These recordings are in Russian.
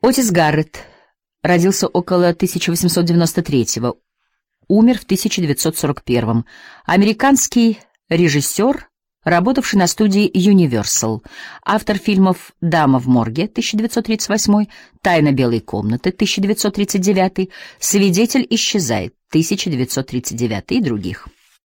Отис Гаррет родился около 1893-го, умер в 1941-м. Американский режиссер, работавший на студии Universal, автор фильмов «Дама в морге» 1938, «Тайна белой комнаты» 1939, «Свидетель исчезает» 1939 и других.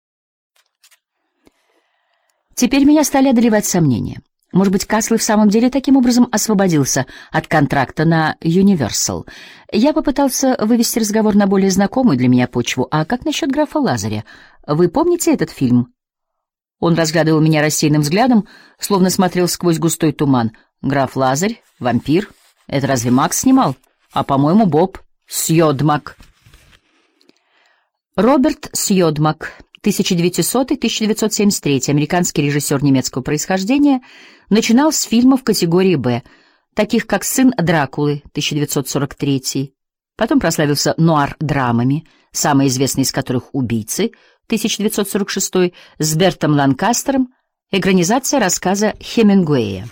Теперь меня стали одолевать сомнения. Может быть, Касл в самом деле таким образом освободился от контракта на Universal. Я попытался вывести разговор на более знакомую для меня почву. А как насчет графа Лазаря? Вы помните этот фильм? Он разглядывал меня рассеянным взглядом, словно смотрел сквозь густой туман. Граф Лазарь, вампир. Это разве Макс снимал? А, по-моему, Боб Сьодмак. Роберт Сьодмак, 1900-1973, американский режиссер немецкого происхождения, начинал с фильмов категории «Б», таких как «Сын Дракулы» 1943, потом прославился нуар-драмами, самые известные из которых «Убийцы» 1946 с Бертом Ланкастером, экранизация рассказа Хемингуэя.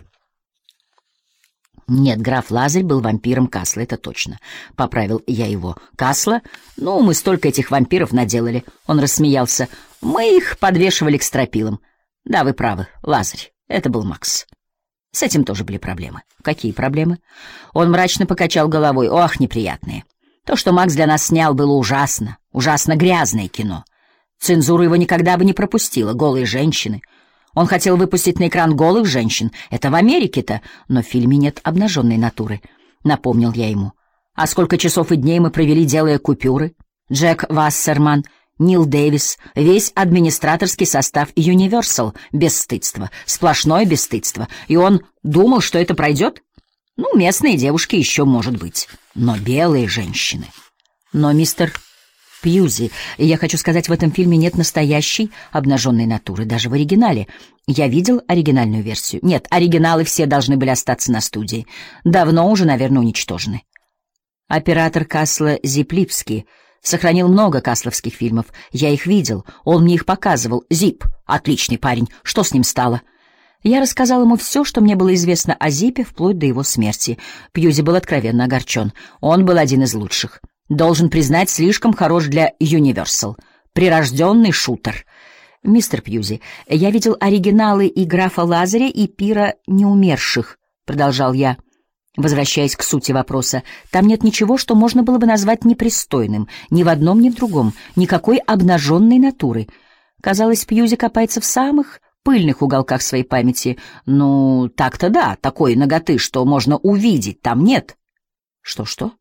Нет, граф Лазарь был вампиром Касла, это точно. Поправил я его. Касла? Ну, мы столько этих вампиров наделали. Он рассмеялся. Мы их подвешивали к стропилам. Да, вы правы, Лазарь. Это был Макс. С этим тоже были проблемы. Какие проблемы? Он мрачно покачал головой. Ох, неприятные. То, что Макс для нас снял, было ужасно. Ужасно грязное кино. Цензура его никогда бы не пропустила. Голые женщины. Он хотел выпустить на экран голых женщин. Это в Америке-то, но в фильме нет обнаженной натуры. Напомнил я ему. А сколько часов и дней мы провели, делая купюры? Джек Вассерман, Нил Дэвис, весь администраторский состав Universal. Бесстыдство. Сплошное бесстыдство. И он думал, что это пройдет? Ну, местные девушки еще, может быть. Но белые женщины. Но, мистер Пьюзи, я хочу сказать, в этом фильме нет настоящей обнаженной натуры, даже в оригинале. Я видел оригинальную версию. Нет, оригиналы все должны были остаться на студии. Давно уже, наверное, уничтожены. Оператор Касла Зип Липский сохранил много касловских фильмов. Я их видел, он мне их показывал. Зип, отличный парень, что с ним стало? Я рассказал ему все, что мне было известно о Зипе, вплоть до его смерти. Пьюзи был откровенно огорчен. Он был один из лучших. Должен признать, слишком хорош для Universal. Прирожденный шутер. Мистер Пьюзи, я видел оригиналы и графа Лазаря, и пира неумерших, продолжал я, возвращаясь к сути вопроса. Там нет ничего, что можно было бы назвать непристойным. Ни в одном, ни в другом. Никакой обнаженной натуры. Казалось, Пьюзи копается в самых пыльных уголках своей памяти. Ну, так-то да, такой наготы, что можно увидеть, там нет. Что-что?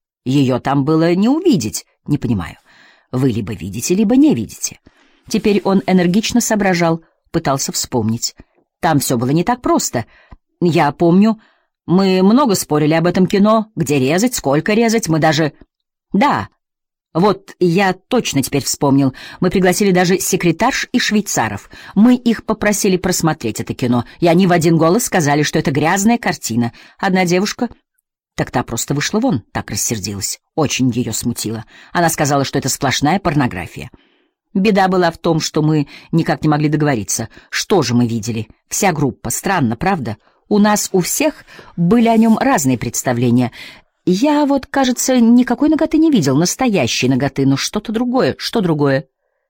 Ее там было не увидеть, не понимаю. Вы либо видите, либо не видите. Теперь он энергично соображал, пытался вспомнить. Там все было не так просто. Я помню, мы много спорили об этом кино, где резать, сколько резать, мы даже... Да, вот я точно теперь вспомнил. Мы пригласили даже секретарш и швейцаров. Мы их попросили просмотреть это кино, и они в один голос сказали, что это грязная картина. Одна девушка... Так та просто вышла вон, так рассердилась. Очень ее смутило. Она сказала, что это сплошная порнография. Беда была в том, что мы никак не могли договориться. Что же мы видели? Вся группа. Странно, правда? У нас у всех были о нем разные представления. Я вот, кажется, никакой наготы не видел, настоящей наготы, но что-то другое. Что другое?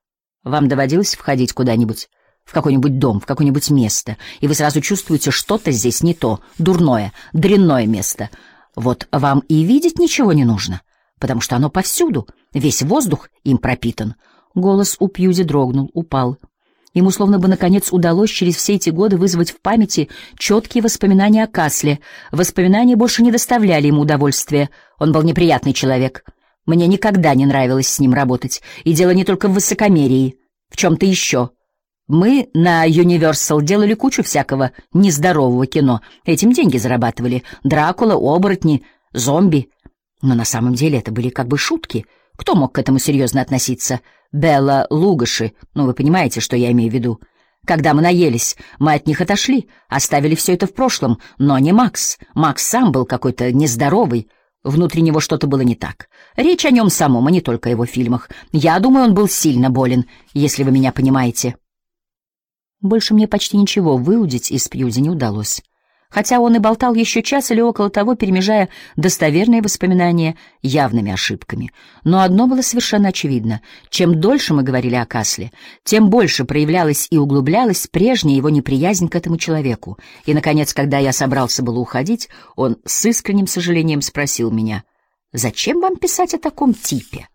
Вам доводилось входить куда-нибудь? В какой-нибудь дом, в какое-нибудь место, и вы сразу чувствуете, что-то здесь не то, дурное, дрянное место. Вот вам и видеть ничего не нужно, потому что оно повсюду, весь воздух им пропитан. Голос у Пьюзи дрогнул, упал. Ему словно бы, наконец, удалось через все эти годы вызвать в памяти четкие воспоминания о Касле. Воспоминания больше не доставляли ему удовольствия. Он был неприятный человек. Мне никогда не нравилось с ним работать. И дело не только в высокомерии, в чем-то еще. Мы на Universal делали кучу всякого нездорового кино. Этим деньги зарабатывали. Дракула, оборотни, зомби. Но на самом деле это были как бы шутки. Кто мог к этому серьезно относиться? Белла Лугаши, ну вы понимаете, что я имею в виду. Когда мы наелись, мы от них отошли, оставили все это в прошлом. Но не Макс. Макс сам был какой-то нездоровый. Внутри него что-то было не так. Речь о нем самом, а не только о его фильмах. Я думаю, он был сильно болен, если вы меня понимаете. Больше мне почти ничего выудить из Пьюзи не удалось. хотя он и болтал еще час или около того, перемежая достоверные воспоминания явными ошибками. Но одно было совершенно очевидно. Чем дольше мы говорили о Касле, тем больше проявлялась и углублялась прежняя его неприязнь к этому человеку. И, наконец, когда я собрался было уходить, он с искренним сожалением спросил меня: «Зачем вам писать о таком типе?»